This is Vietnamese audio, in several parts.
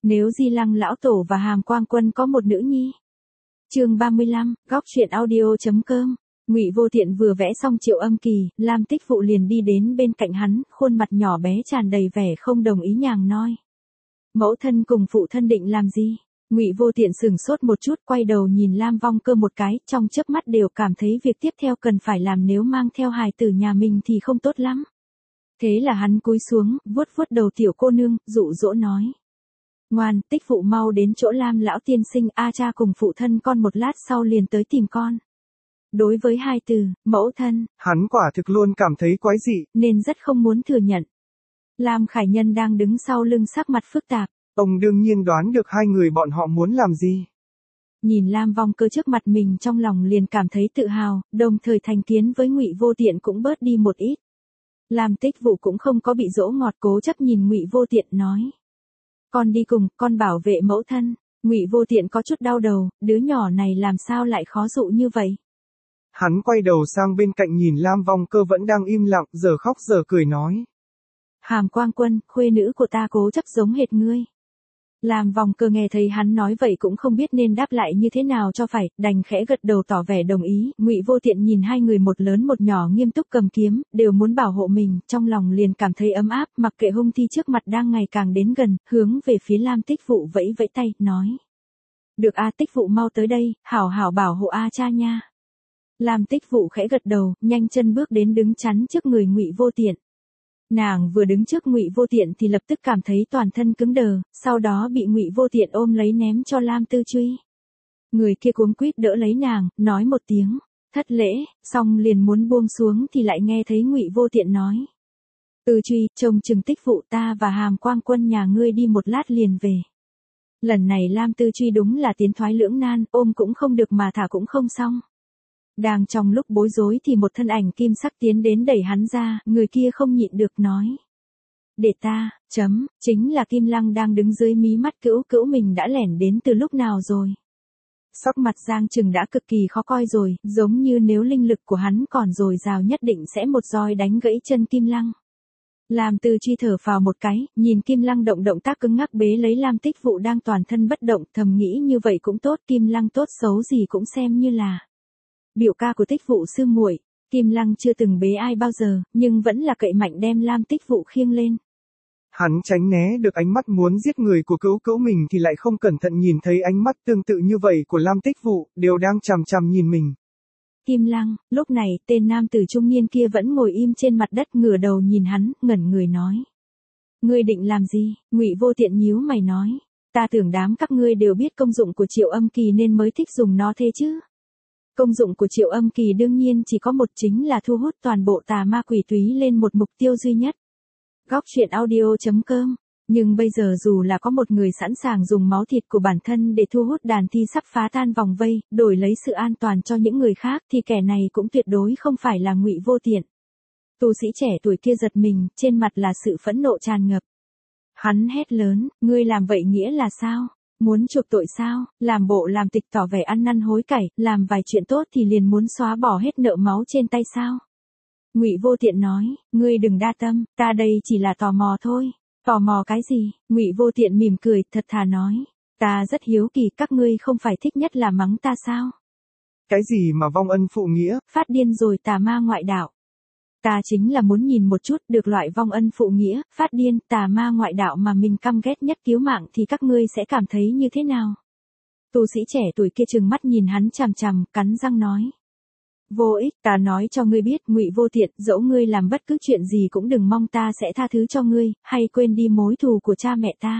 Nếu Di Lăng lão tổ và Hàm Quang Quân có một nữ nhi. Chương 35, góc truyện audio.com. Ngụy Vô Tiện vừa vẽ xong Triệu Âm Kỳ, Lam Tích Phụ liền đi đến bên cạnh hắn, khuôn mặt nhỏ bé tràn đầy vẻ không đồng ý nhàng nói: "Mẫu thân cùng phụ thân định làm gì?" Ngụy Vô Tiện sửng sốt một chút, quay đầu nhìn Lam Vong Cơ một cái, trong chớp mắt đều cảm thấy việc tiếp theo cần phải làm nếu mang theo hài tử nhà mình thì không tốt lắm. Thế là hắn cúi xuống, vuốt vuốt đầu tiểu cô nương, dụ dỗ nói: "Ngoan, Tích Phụ mau đến chỗ Lam lão tiên sinh, a cha cùng phụ thân con một lát sau liền tới tìm con." Đối với hai từ mẫu thân, hắn quả thực luôn cảm thấy quái dị, nên rất không muốn thừa nhận. Lam Khải Nhân đang đứng sau lưng sắc mặt phức tạp. Ông đương nhiên đoán được hai người bọn họ muốn làm gì. Nhìn Lam Vong Cơ trước mặt mình trong lòng liền cảm thấy tự hào, đồng thời thành kiến với Ngụy Vô Tiện cũng bớt đi một ít. Lam Tích Vụ cũng không có bị dỗ ngọt, cố chấp nhìn Ngụy Vô Tiện nói: "Con đi cùng, con bảo vệ mẫu thân." Ngụy Vô Tiện có chút đau đầu, đứa nhỏ này làm sao lại khó dụ như vậy. Hắn quay đầu sang bên cạnh nhìn Lam Vong Cơ vẫn đang im lặng, giờ khóc giờ cười nói: "Hàm Quang Quân, khuê nữ của ta cố chấp giống hệt ngươi." Lam Vong Cơ nghe thấy hắn nói vậy cũng không biết nên đáp lại như thế nào cho phải, đành khẽ gật đầu tỏ vẻ đồng ý. Ngụy Vô Tiện nhìn hai người một lớn một nhỏ nghiêm túc cầm kiếm, đều muốn bảo hộ mình, trong lòng liền cảm thấy ấm áp, mặc kệ hung thi trước mặt đang ngày càng đến gần, hướng về phía Lam Tích Vụ vẫy vẫy tay, nói: "Được a, Tích Vụ mau tới đây, hảo hảo bảo hộ a cha nha." Lam Tích Vụ khẽ gật đầu, nhanh chân bước đến đứng chắn trước người Ngụy Vô Tiện. Nàng vừa đứng trước Ngụy Vô Tiện thì lập tức cảm thấy toàn thân cứng đờ, sau đó bị Ngụy Vô Tiện ôm lấy ném cho Lam Tư Truy. Người kia cuống quýt đỡ lấy nàng, nói một tiếng thất lễ, xong liền muốn buông xuống thì lại nghe thấy Ngụy Vô Tiện nói: "Tư Truy, trông chừng Tích Vụ, ta và Hàm Quang Quân nhà ngươi đi một lát liền về." Lần này Lam Tư Truy đúng là tiến thoái lưỡng nan, ôm cũng không được mà thả cũng không xong. Đang trong lúc bối rối thì một thân ảnh kim sắc tiến đến đẩy hắn ra, người kia không nhịn được nói: "Để ta, chính là Kim Lăng đang đứng dưới mí mắt Cữu Cữu mình đã lẻn đến từ lúc nào rồi." Sắc mặt Giang Trừng đã cực kỳ khó coi rồi, giống như nếu linh lực của hắn còn dồi dào nhất định sẽ một roi đánh gãy chân Kim Lăng. Lam Tư Truy thở phào một cái, nhìn Kim Lăng động tác cứng ngắc bế lấy Lam Tích Vụ đang toàn thân bất động, thầm nghĩ như vậy cũng tốt, Kim Lăng tốt xấu gì cũng xem như là biểu ca của Tích Vụ sư muội. Kim Lăng chưa từng bế ai bao giờ, nhưng vẫn là cậy mạnh đem Lam Tích Vụ khiêng lên. Hắn tránh né được ánh mắt muốn giết người của Cữu Cữu mình thì lại không cẩn thận nhìn thấy ánh mắt tương tự như vậy của Lam Tích Vụ, đều đang chằm chằm nhìn mình. Kim Lăng, lúc này tên nam tử trung niên kia vẫn ngồi im trên mặt đất, ngửa đầu nhìn hắn, ngẩn người nói: "Ngươi định làm gì?" Ngụy Vô Tiện nhíu mày nói: "Ta tưởng đám các ngươi đều biết công dụng của Triệu Âm Kỳ nên mới thích dùng nó thế chứ." Công dụng của Triệu Âm Kỳ đương nhiên chỉ có một, chính là thu hút toàn bộ tà ma quỷ túy lên một mục tiêu duy nhất. Góc truyện audio.com. Nhưng bây giờ dù là có một người sẵn sàng dùng máu thịt của bản thân để thu hút đàn thi sắp phá tan vòng vây, đổi lấy sự an toàn cho những người khác thì kẻ này cũng tuyệt đối không phải là Ngụy Vô Tiện. Tu sĩ trẻ tuổi kia giật mình, trên mặt là sự phẫn nộ tràn ngập. Hắn hét lớn: "Ngươi làm vậy nghĩa là sao? Muốn chuộc tội sao? Làm bộ làm tịch tỏ vẻ ăn năn hối cải, làm vài chuyện tốt thì liền muốn xóa bỏ hết nợ máu trên tay sao?" Ngụy Vô Tiện nói: "Ngươi đừng đa tâm, ta đây chỉ là tò mò thôi." "Tò mò cái gì?" Ngụy Vô Tiện mỉm cười, thật thà nói: "Ta rất hiếu kỳ, các ngươi không phải thích nhất là mắng ta sao?" "Cái gì mà vong ân phụ nghĩa? Phát điên rồi tà ma ngoại đạo." "Ta chính là muốn nhìn một chút, được loại vong ân phụ nghĩa, phát điên, tà ma ngoại đạo mà mình căm ghét nhất cứu mạng thì các ngươi sẽ cảm thấy như thế nào?" Tu sĩ trẻ tuổi kia trừng mắt nhìn hắn chằm chằm, cắn răng nói: "Vô ích, ta nói cho ngươi biết, Ngụy Vô Tiện, dẫu ngươi làm bất cứ chuyện gì cũng đừng mong ta sẽ tha thứ cho ngươi, hay quên đi mối thù của cha mẹ ta."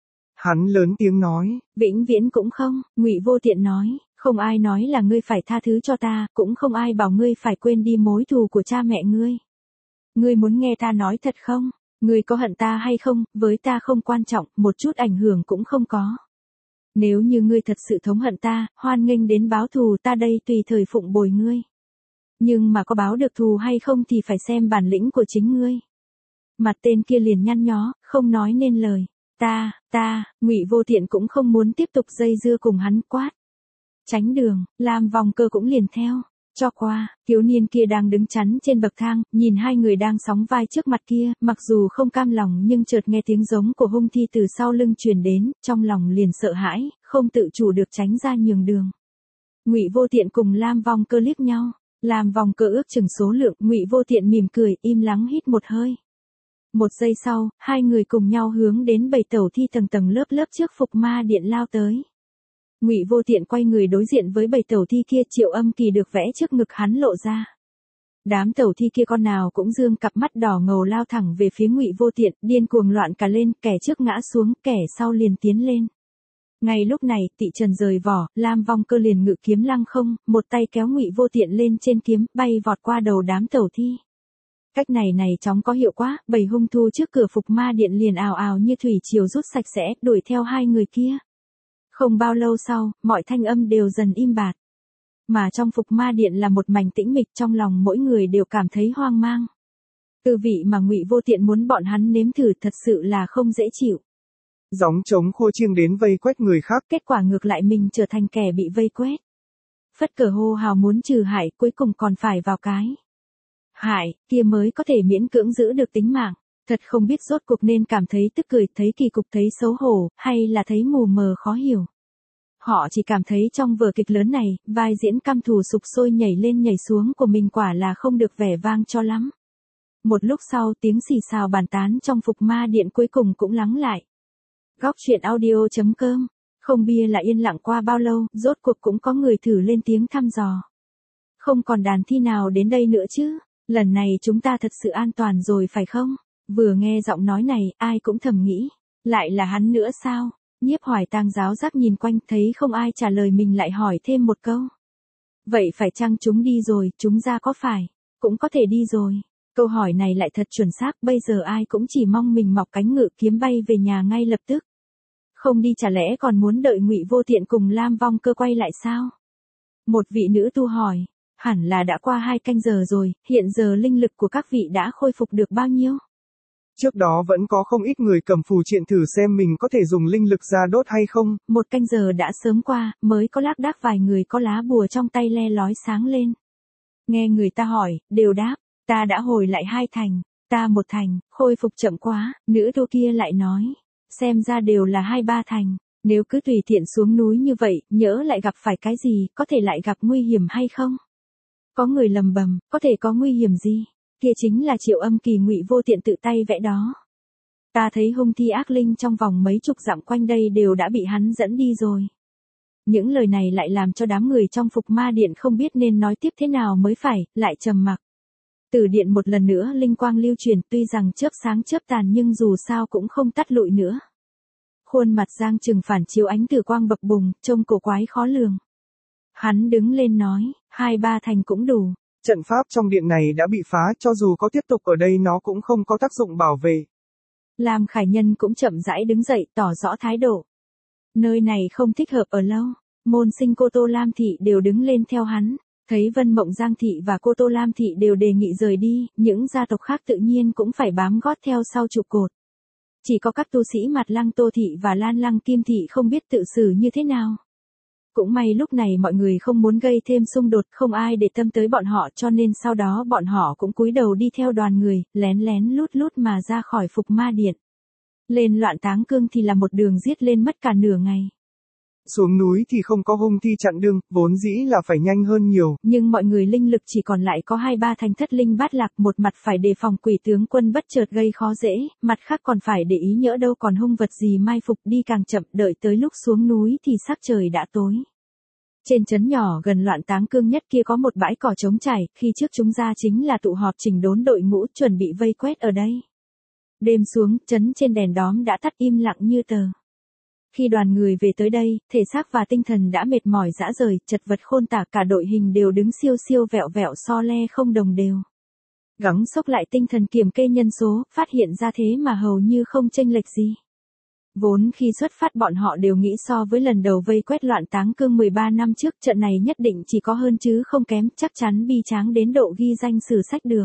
Hắn lớn tiếng nói: "Vĩnh viễn cũng không." Ngụy Vô Tiện nói: "Không ai nói là ngươi phải tha thứ cho ta, cũng không ai bảo ngươi phải quên đi mối thù của cha mẹ ngươi. Ngươi muốn nghe ta nói thật không? Ngươi có hận ta hay không, với ta không quan trọng, một chút ảnh hưởng cũng không có. Nếu như ngươi thật sự thống hận ta, hoan nghênh đến báo thù, ta đây tùy thời phụng bồi ngươi. Nhưng mà có báo được thù hay không thì phải xem bản lĩnh của chính ngươi." Mặt tên kia liền nhăn nhó, không nói nên lời. Ngụy Vô Tiện cũng không muốn tiếp tục dây dưa cùng hắn, quát: "Tránh đường." Lam Vong Cơ cũng liền theo. Cho qua, thiếu niên kia đang đứng chắn trên bậc thang, nhìn hai người đang sóng vai trước mặt kia, mặc dù không cam lòng nhưng chợt nghe tiếng giống của hung thi từ sau lưng truyền đến, trong lòng liền sợ hãi, không tự chủ được tránh ra nhường đường. Ngụy Vô Tiện cùng Lam Vong Cơ liếc nhau, Lam Vong Cơ ước chừng số lượng, Ngụy Vô Tiện mỉm cười, im lắng hít một hơi. Một giây sau, hai người cùng nhau hướng đến bầy tẩu thi tầng tầng lớp lớp trước Phục Ma Điện lao tới. Ngụy Vô Tiện quay người đối diện với bầy tẩu thi kia, Triệu Âm Kỳ được vẽ trước ngực hắn lộ ra. Đám tẩu thi kia con nào cũng dương cặp mắt đỏ ngầu lao thẳng về phía Ngụy Vô Tiện, điên cuồng loạn cả lên, kẻ trước ngã xuống, kẻ sau liền tiến lên. Ngay lúc này, Tị Trần rời vỏ, Lam Vong Cơ liền ngự kiếm lăng không, một tay kéo Ngụy Vô Tiện lên trên kiếm, bay vọt qua đầu đám tẩu thi. Cách này chóng có hiệu quả, bầy hung thú trước cửa Phục Ma Điện liền ào ào như thủy triều rút sạch sẽ, đuổi theo hai người kia. Không bao lâu sau, mọi thanh âm đều dần im bặt. Mà trong Phục Ma Điện là một mảnh tĩnh mịch, trong lòng mỗi người đều cảm thấy hoang mang. Tư vị mà Ngụy Vô Tiện muốn bọn hắn nếm thử thật sự là không dễ chịu. Gióng trống khua chiêng đến vây quét người khác. Kết quả ngược lại mình trở thành kẻ bị vây quét. Phất cờ hô hào muốn trừ hại, cuối cùng còn phải vào cái hại kia mới có thể miễn cưỡng giữ được tính mạng. Thật không biết rốt cuộc nên cảm thấy tức cười, thấy kỳ cục, thấy xấu hổ, hay là thấy mù mờ khó hiểu. Họ chỉ cảm thấy trong vở kịch lớn này, vai diễn căm thù sục sôi nhảy lên nhảy xuống của mình quả là không được vẻ vang cho lắm. Một lúc sau tiếng xì xào bàn tán trong Phục Ma Điện cuối cùng cũng lắng lại. Góc truyện audio.com. Không bia là yên lặng qua bao lâu, rốt cuộc cũng có người thử lên tiếng thăm dò. Không còn đàn thi nào đến đây nữa chứ, lần này chúng ta thật sự an toàn rồi phải không? Vừa nghe giọng nói này, ai cũng thầm nghĩ, lại là hắn nữa sao? Nhiếp Hoài Tang giáo giác nhìn quanh, thấy không ai trả lời mình lại hỏi thêm một câu. Vậy phải chăng chúng đi rồi, chúng ra có phải? Cũng có thể đi rồi. Câu hỏi này lại thật chuẩn xác, bây giờ ai cũng chỉ mong mình mọc cánh ngự kiếm bay về nhà ngay lập tức. Không đi chả lẽ còn muốn đợi Ngụy Vô Tiện cùng Lam Vong Cơ quay lại sao? Một vị nữ tu hỏi, hẳn là đã qua 2 canh giờ rồi, hiện giờ linh lực của các vị đã khôi phục được bao nhiêu? Trước đó vẫn có không ít người cầm phù triện thử xem mình có thể dùng linh lực ra đốt hay không. 1 canh giờ đã sớm qua, mới có lác đác vài người có lá bùa trong tay le lói sáng lên. Nghe người ta hỏi, đều đáp, ta đã hồi lại 2 thành, ta 1 thành, khôi phục chậm quá, nữ tu kia lại nói, xem ra đều là 2-3 thành, nếu cứ tùy tiện xuống núi như vậy, nhỡ lại gặp phải cái gì, có thể lại gặp nguy hiểm hay không? Có người lầm bầm, có thể có nguy hiểm gì? Kia chính là Triệu Âm Kỳ Ngụy Vô Tiện tự tay vẽ đó. Ta thấy hung thi ác linh trong vòng mấy chục dặm quanh đây đều đã bị hắn dẫn đi rồi. Những lời này lại làm cho đám người trong Phục Ma Điện không biết nên nói tiếp thế nào mới phải, lại trầm mặc. Từ điện một lần nữa linh quang lưu truyền, tuy rằng chớp sáng chớp tàn nhưng dù sao cũng không tắt lụi nữa. Khuôn mặt Giang Trừng phản chiếu ánh tử quang bập bùng, trông cổ quái khó lường. Hắn đứng lên nói, 2-3 thành cũng đủ. Trận pháp trong điện này đã bị phá, cho dù có tiếp tục ở đây nó cũng không có tác dụng bảo vệ. Lam Khải Nhân cũng chậm rãi đứng dậy tỏ rõ thái độ. Nơi này không thích hợp ở lâu, môn sinh Cô Tô Lam Thị đều đứng lên theo hắn. Thấy Vân Mộng Giang Thị và Cô Tô Lam Thị đều đề nghị rời đi, những gia tộc khác tự nhiên cũng phải bám gót theo sau trụ cột. Chỉ có các tu sĩ Mặt Lăng Tô Thị và Lan Lăng Kim Thị không biết tự xử như thế nào. Cũng may lúc này mọi người không muốn gây thêm xung đột, không ai để tâm tới bọn họ cho nên sau đó bọn họ cũng cúi đầu đi theo đoàn người, lén lén lút lút mà ra khỏi Phục Ma Điện. Lên Loạn Táng Cương thì là một đường giết lên mất cả nửa ngày. Xuống núi thì không có hung thi chặn đường, vốn dĩ là phải nhanh hơn nhiều. Nhưng mọi người linh lực chỉ còn lại có 2-3 thành thất linh bát lạc, một mặt phải đề phòng quỷ tướng quân bất chợt gây khó dễ, mặt khác còn phải để ý nhỡ đâu còn hung vật gì mai phục, đi càng chậm, đợi tới lúc xuống núi thì sắc trời đã tối. Trên trấn nhỏ gần Loạn Táng Cương nhất kia có một bãi cỏ trống trải, khi trước chúng ra chính là tụ họp chỉnh đốn đội ngũ chuẩn bị vây quét ở đây. Đêm xuống, trấn trên đèn đóm đã tắt im lặng như tờ. Khi đoàn người về tới đây, thể xác và tinh thần đã mệt mỏi rã rời, chật vật khôn tả, cả đội hình đều đứng siêu siêu vẹo vẹo so le không đồng đều. Gắng xốc lại tinh thần kiểm kê nhân số, phát hiện ra thế mà hầu như không chênh lệch gì. Vốn khi xuất phát bọn họ đều nghĩ so với lần đầu vây quét Loạn Táng Cương 13 năm trước, trận này nhất định chỉ có hơn chứ không kém, chắc chắn bi tráng đến độ ghi danh sử sách được.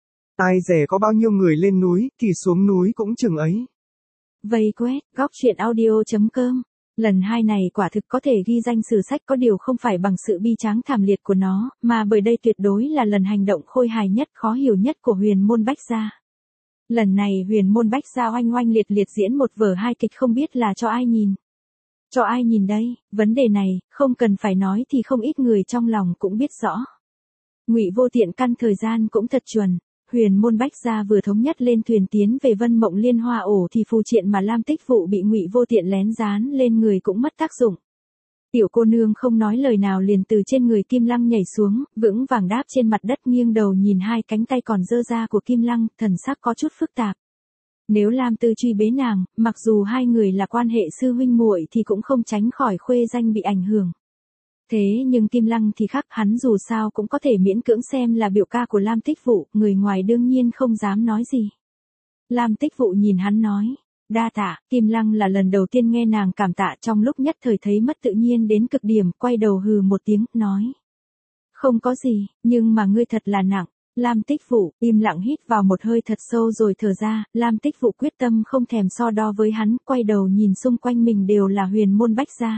Ai dè có bao nhiêu người lên núi, thì xuống núi cũng chừng ấy. Vây quét, góc truyện audio.com Lần 2 này quả thực có thể ghi danh sử sách, có điều không phải bằng sự bi tráng thảm liệt của nó, mà bởi đây tuyệt đối là lần hành động khôi hài nhất, khó hiểu nhất của Huyền Môn Bách Gia. Lần này Huyền Môn Bách Gia oanh oanh liệt liệt diễn một vở hai kịch, không biết là cho ai nhìn. Cho ai nhìn đây, vấn đề này, không cần phải nói thì không ít người trong lòng cũng biết rõ. Ngụy Vô Tiện căn thời gian cũng thật chuẩn. Huyền Môn Bách Gia vừa thống nhất lên thuyền tiến về Vân Mộng Liên Hoa ổ thì phù triện mà Lam Tích Vụ bị Ngụy Vô Tiện lén dán lên người cũng mất tác dụng. Tiểu cô nương không nói lời nào liền từ trên người Kim Lăng nhảy xuống, vững vàng đáp trên mặt đất, nghiêng đầu nhìn hai cánh tay còn giơ ra của Kim Lăng, thần sắc có chút phức tạp. Nếu Lam Tư truy bế nàng, mặc dù hai người là quan hệ sư huynh muội thì cũng không tránh khỏi khuê danh bị ảnh hưởng. Thế nhưng Kim Lăng thì khác, hắn dù sao cũng có thể miễn cưỡng xem là biểu ca của Lam Tích Vụ, người ngoài đương nhiên không dám nói gì. Lam Tích Vụ nhìn hắn nói, đa tạ. Kim Lăng là lần đầu tiên nghe nàng cảm tạ, trong lúc nhất thời thấy mất tự nhiên đến cực điểm, quay đầu hừ một tiếng, nói. Không có gì, nhưng mà ngươi thật là nặng. Lam Tích Vụ im lặng hít vào một hơi thật sâu rồi thở ra. Lam Tích Vụ quyết tâm không thèm so đo với hắn, quay đầu nhìn xung quanh mình đều là Huyền Môn Bách Gia.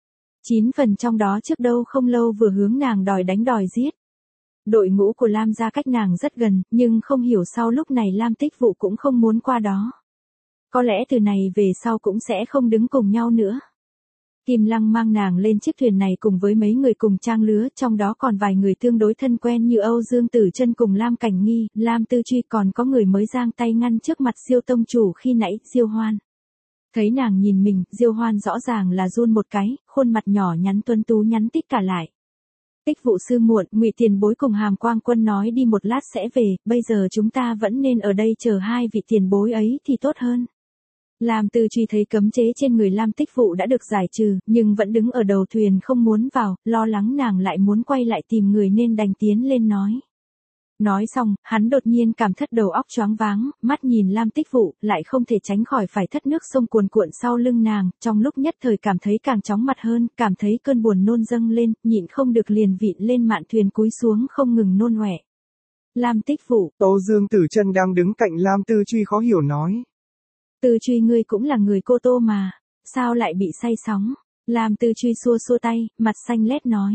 9 phần trong đó trước đâu không lâu vừa hướng nàng đòi đánh đòi giết. Đội ngũ của Lam gia cách nàng rất gần, nhưng không hiểu sao lúc này Lam Tích Vụ cũng không muốn qua đó. Có lẽ từ này về sau cũng sẽ không đứng cùng nhau nữa. Kim Lăng mang nàng lên chiếc thuyền này cùng với mấy người cùng trang lứa, trong đó còn vài người tương đối thân quen như Âu Dương Tử Chân cùng Lam Cảnh Nghi, Lam Tư Truy, còn có người mới giang tay ngăn trước mặt Diêu tông chủ khi nãy, Diêu Hoan. Thấy nàng nhìn mình, Diêu Hoan rõ ràng là run một cái, khuôn mặt nhỏ nhắn tuấn tú nhắn tít cả lại. Tích Vụ sư muội, Ngụy tiền bối cùng Hàm Quang Quân nói đi một lát sẽ về, bây giờ chúng ta vẫn nên ở đây chờ hai vị tiền bối ấy thì tốt hơn. Lam Tư Truy thấy cấm chế trên người Lam Tích Vụ đã được giải trừ, nhưng vẫn đứng ở đầu thuyền không muốn vào, lo lắng nàng lại muốn quay lại tìm người nên đành tiến lên nói. Nói xong, hắn đột nhiên cảm thất đầu óc choáng váng, mắt nhìn Lam Tích Vụ, lại không thể tránh khỏi phải thất nước sông cuồn cuộn sau lưng nàng, trong lúc nhất thời cảm thấy càng chóng mặt hơn, cảm thấy cơn buồn nôn dâng lên, nhịn không được liền vịn lên mạn thuyền cúi xuống không ngừng nôn ọe. Lam Tích Vụ, Âu Dương Tử Chân đang đứng cạnh Lam Tư Truy khó hiểu nói. Tư Truy, ngươi cũng là người Cô Tô mà, sao lại bị say sóng? Lam Tư Truy xua xua tay, mặt xanh lét nói,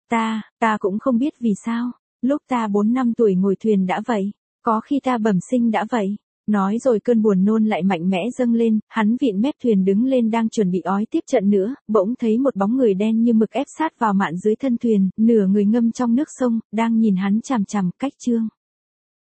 ta cũng không biết vì sao. Lúc ta 4 năm tuổi ngồi thuyền đã vậy, có khi ta bẩm sinh đã vậy. Nói rồi cơn buồn nôn lại mạnh mẽ dâng lên, hắn vịn mép thuyền đứng lên đang chuẩn bị ói tiếp trận nữa, bỗng thấy một bóng người đen như mực ép sát vào mạn dưới thân thuyền, nửa người ngâm trong nước sông, đang nhìn hắn chằm chằm. Cách chương